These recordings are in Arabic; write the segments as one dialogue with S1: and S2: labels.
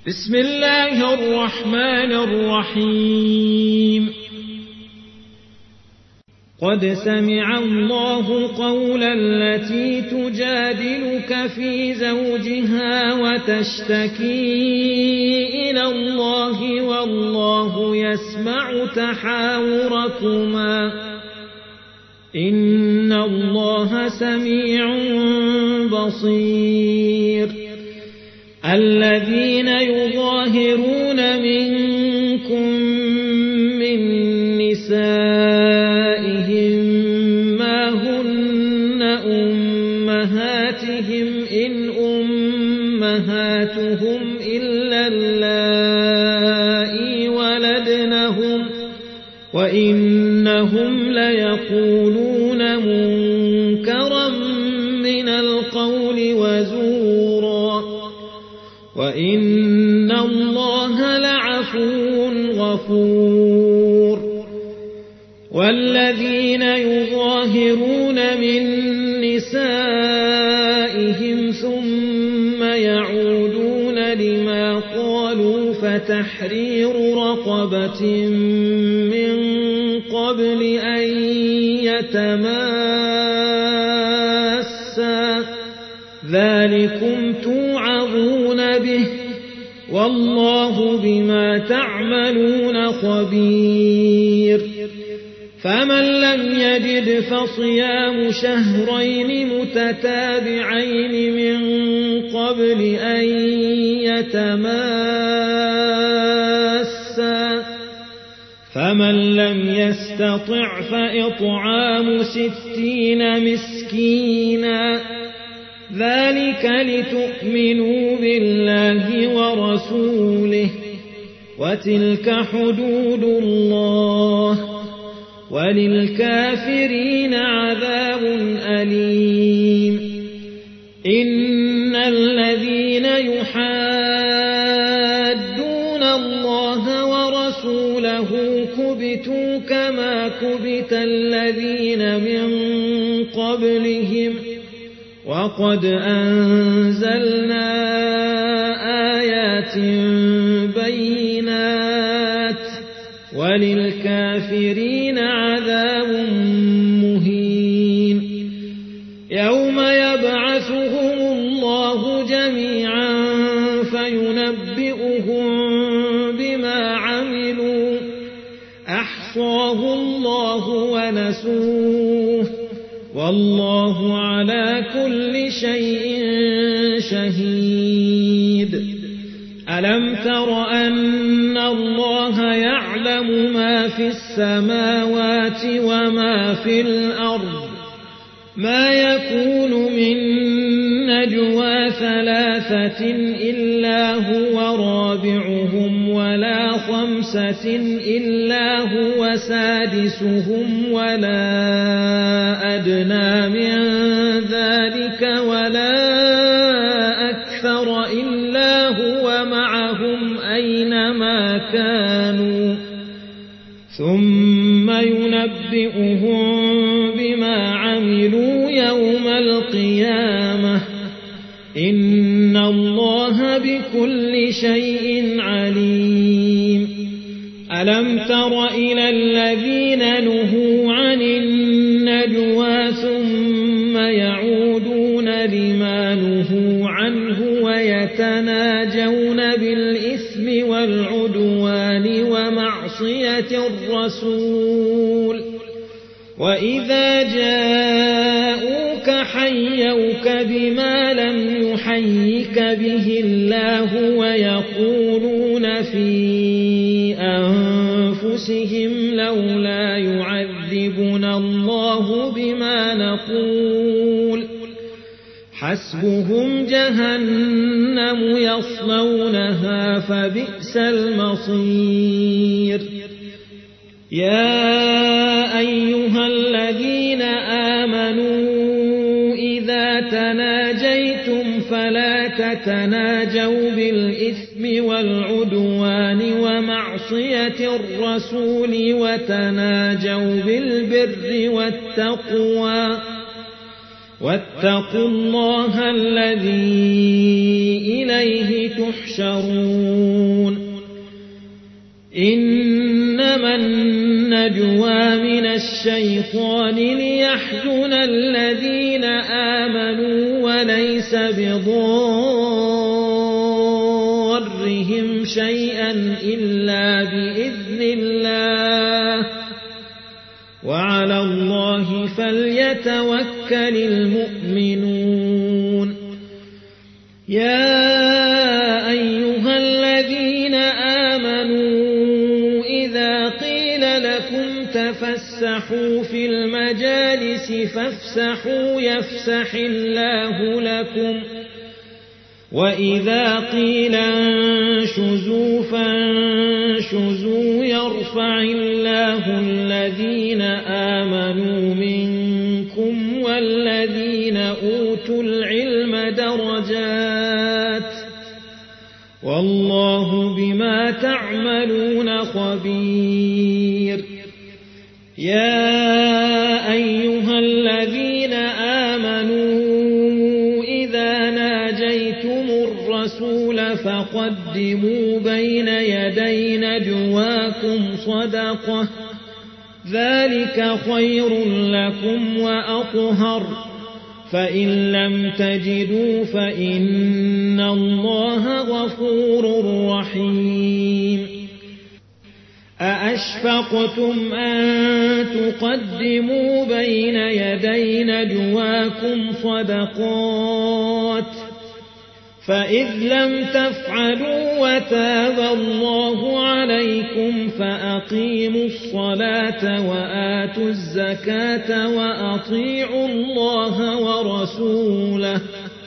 S1: بسم الله الرحمن الرحيم. قد سمع الله قول التي تجادلك في زوجها وتشتكي إلى الله والله يسمع تحاوركما إن الله سميع بصير. الذين يظاهرون منكم من نسائهم ما هن أمهاتهم إن أمهاتهم إلا اللائي ولدنهم وإنهم ليقولون منكرا من القول وزورا وإن الله لعفو غفور. والذين يظاهرون من نسائهم ثم يعودون لما قالوا فتحرير رقبة من قبل أن يتماسا ذلكم توعظون به والله بما تعملون خبير. فمن لم يجد فصيام شهرين متتابعين من قبل أن يتماسا فمن لم يستطع فإطعام 60 مسكينا ذلك لتؤمنوا بالله ورسوله وتلك حدود الله وللكافرين عذاب أليم. إن الذين يحادون الله ورسوله كبتوا كما كبت الذين من قبلهم وقد أنزلنا آيات بينات وللكافرين عذاب مهين. يوم يبعثهم الله جميعا فينبئهم بما عملوا أحصاه الله ونسوه والله على كل شيء شهيد. ألم تر أن الله يعلم ما في السماوات وما في الأرض ما يكون من نجوى 3 إلا هو رابعهم ولا 5 إلا هو سادسهم ولا أدنى من ذلك ولا أكثر إلا هو معهم أينما كانوا ثم ينبئهم بما عملوا يوم القيامة إن الله بكل شيء عليم. ألم تر إلى الذين نهوا عن النجوى ثم يعودون لما نهوا عنه ويتناجون بالإثم والعدوان ومعصية الرسول وإذا جاءوك حيوك بما لم يحيك به الله ويقولون في أنفسهم لولا يعذبنا الله بما نقول حسبهم جهنم يصلونها فبئس المصير. يا أيها الذين آمنوا إذا تناجيتم فلا تتناجوا بالإثم والعدوان ومعصية الرسول وتناجوا بالبر والتقوى واتقوا الله الذي إليه تحشرون إنما النجوى من الشيطان ليحزن الذين آمنوا وليس بضارهم شيئا إلا بإذن الله وعلى الله فليتوكل المؤمنون يا أيها الذين آمنوا إذا قيل لكم تفسحوا في المجالس فافسحوا يفسح الله لكم وإذا قيل انشزوا فانشزوا يرفع الله الذين آمنوا منكم والذين أوتوا العلم درجات والله بما تعملون خبير يا أيها الذين آمنوا إذا ناجيتم الرسول فقدموا بين يدي نجواكم صدقة ذلك خير لكم وأطهر فإن لم تجدوا فإن الله غفور رحيم أأشفقتم أن تقدموا بين يدي نجواكم صدقات فإذ لم تفعلوا وتاب الله عليكم فأقيموا الصلاة وآتوا الزكاة وأطيعوا الله ورسوله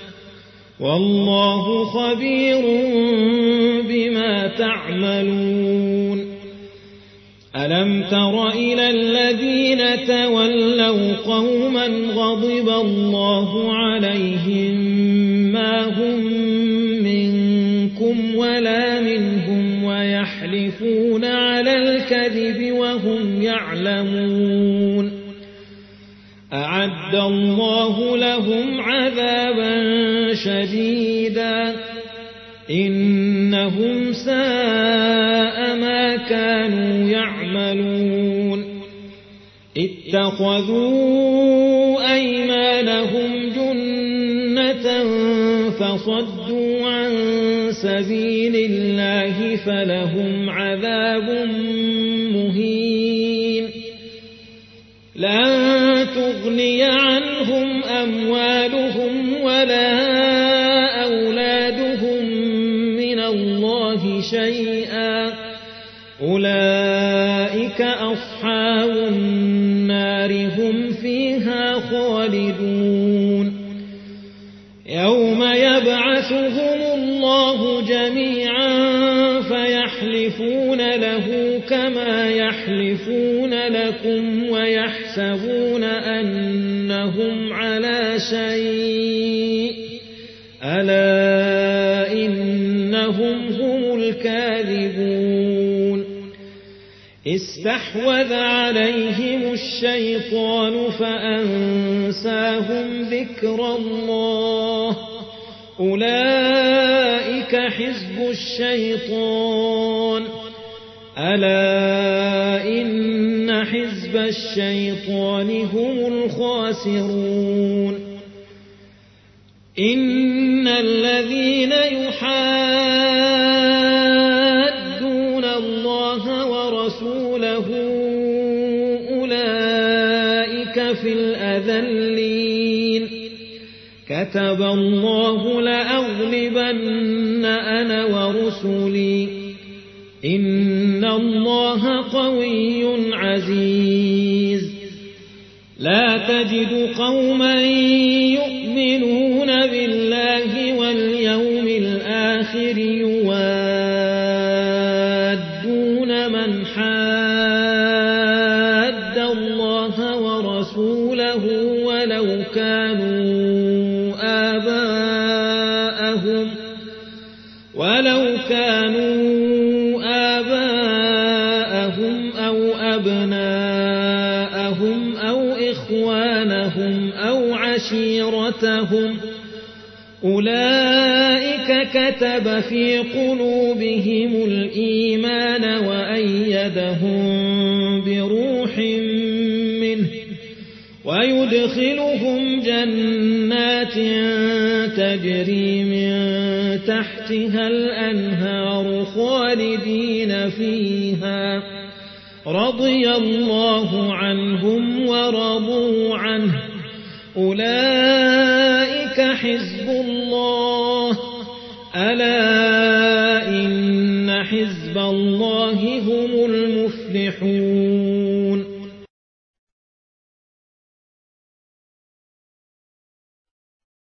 S1: والله خبير بما تعملون ألم تر إلى الذين تولوا قوما غضب الله عليهم ما هم منكم ولا منهم ويحلفون على الكذب وهم يعلمون أعد الله لهم عذابا شديدا إنهم ساء ما كانوا يعملون اتخذوا أيمانهم جنة فصدوا عن سبيل الله فلهم عذاب مهين لن تغني عنهم أموالهم ولا أولادهم من الله شيئا أولئك أصحاب النار هم فيها خالدون يوم يبعثهم الله جميعا فيحلفون له كما يحلفون لكم ويحسبون أنهم على شيء ألا إنهم هم الكاذبون استحوذ عليهم الشيطان فأنساهم ذكر الله أولئك حزب الشيطان ألا إن حزب الشيطان هم الخاسرون إن الذين يحادون الله ورسوله أولئك في الأذلين كتب الله لأغلبن أنا ورسلي إن الله قوي عزيز لا تجد قوما يؤمنون بالله واليوم الآخر يوادون من حاد الله ورسوله ولو كانوا آباءهم أو أبناءهم أو إخوانهم أو عشيرتهم أنفقتهم أولئك كتب في قلوبهم الإيمان وأيدهم بروح منه ويدخلهم جنات تجري من تحتها الأنهار خالدين فيها رضي الله عنهم ورضوا عنه أولئك حزب الله ألا إن حزب الله هم المفلحون